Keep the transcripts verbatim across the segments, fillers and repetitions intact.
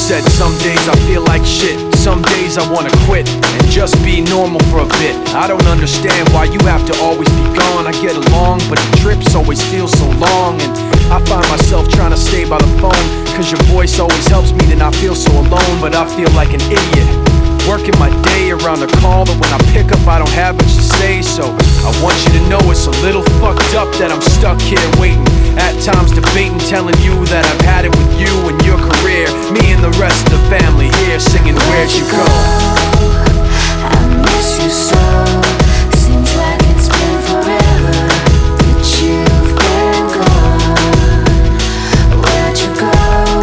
said some days I feel like shit, some days I wanna quit and just be normal for a bit. I don't understand why you have to always be gone. I get along, but the trips always feel so long, and I find myself trying to stay by the phone, cause your voice always helps me to not feel so alone. But I feel like an idiot, working my day around a call that when I pick up I don't have much to say. So I want you to know it's a little fucked up that I'm stuck here waiting, at times debating, telling you that I've had it with you and your career, me and the rest of the family here singing Where'd You Go? I miss you so. Seems like it's been forever that you've been gone. Where'd you go?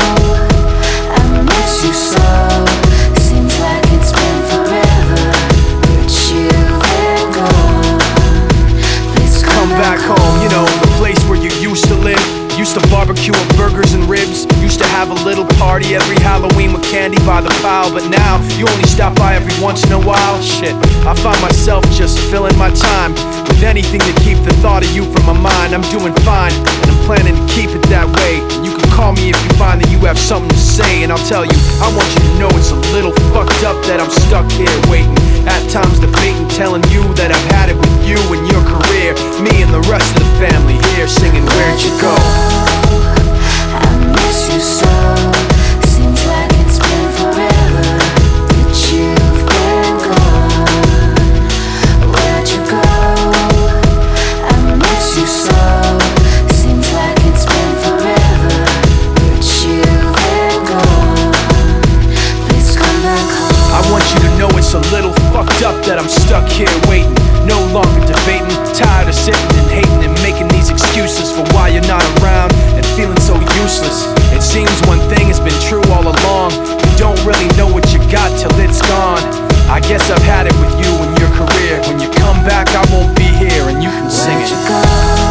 I miss you so. Seems like it's been forever that you've been gone. Please come, Come back home, you know, the place where you used to live. Used to barbecue with burgers and ribs. Used to have a little party every Halloween with candy by the pile. But now, you only stop by every once in a while. Shit, I find myself just filling my time with anything to keep the thought of you from my mind. I'm doing fine, and I'm planning to keep it that way. You can call me if you find that you have something to say, and I'll tell you, I want you to know it's a little fucked up that I'm stuck here waiting, at times debating, telling you that I've had it with you and your career, me and the rest of the family here singing Where'd You Go? I miss you so. Seems like it's been forever that you've been gone. Where'd you go? I miss you so. Seems like it's been forever that you've been gone. Please come back home. I want you to know it's a little fucked up that I'm stuck here waiting, no longer debating, tired of sitting and hating and making these excuses for why you're not around and feeling so useless. It seems one thing has been true all along, you don't really know what you got till it's gone. I guess I've had it with you and your career. When you come back I won't be here and you can sing Where'd it. you go?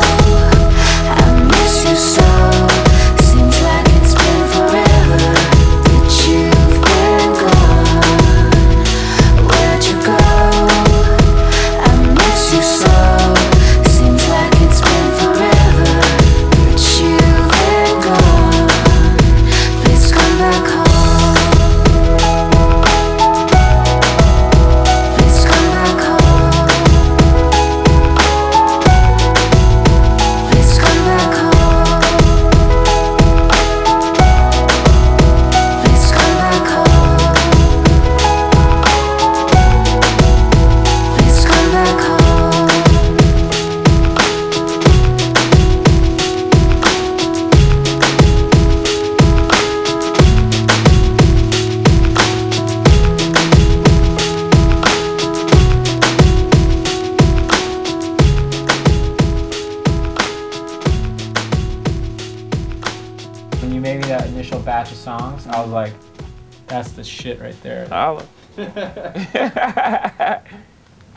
I miss you so. Seems like it's been forever that you've been gone. Where'd you go? I miss you so. Seems like it's been forever that you've been gone. Please come back home. Please come back home. Please come back home. Please come back home. Please come back home. When you made me that initial batch of songs, I was like, that's the shit right there. Holla.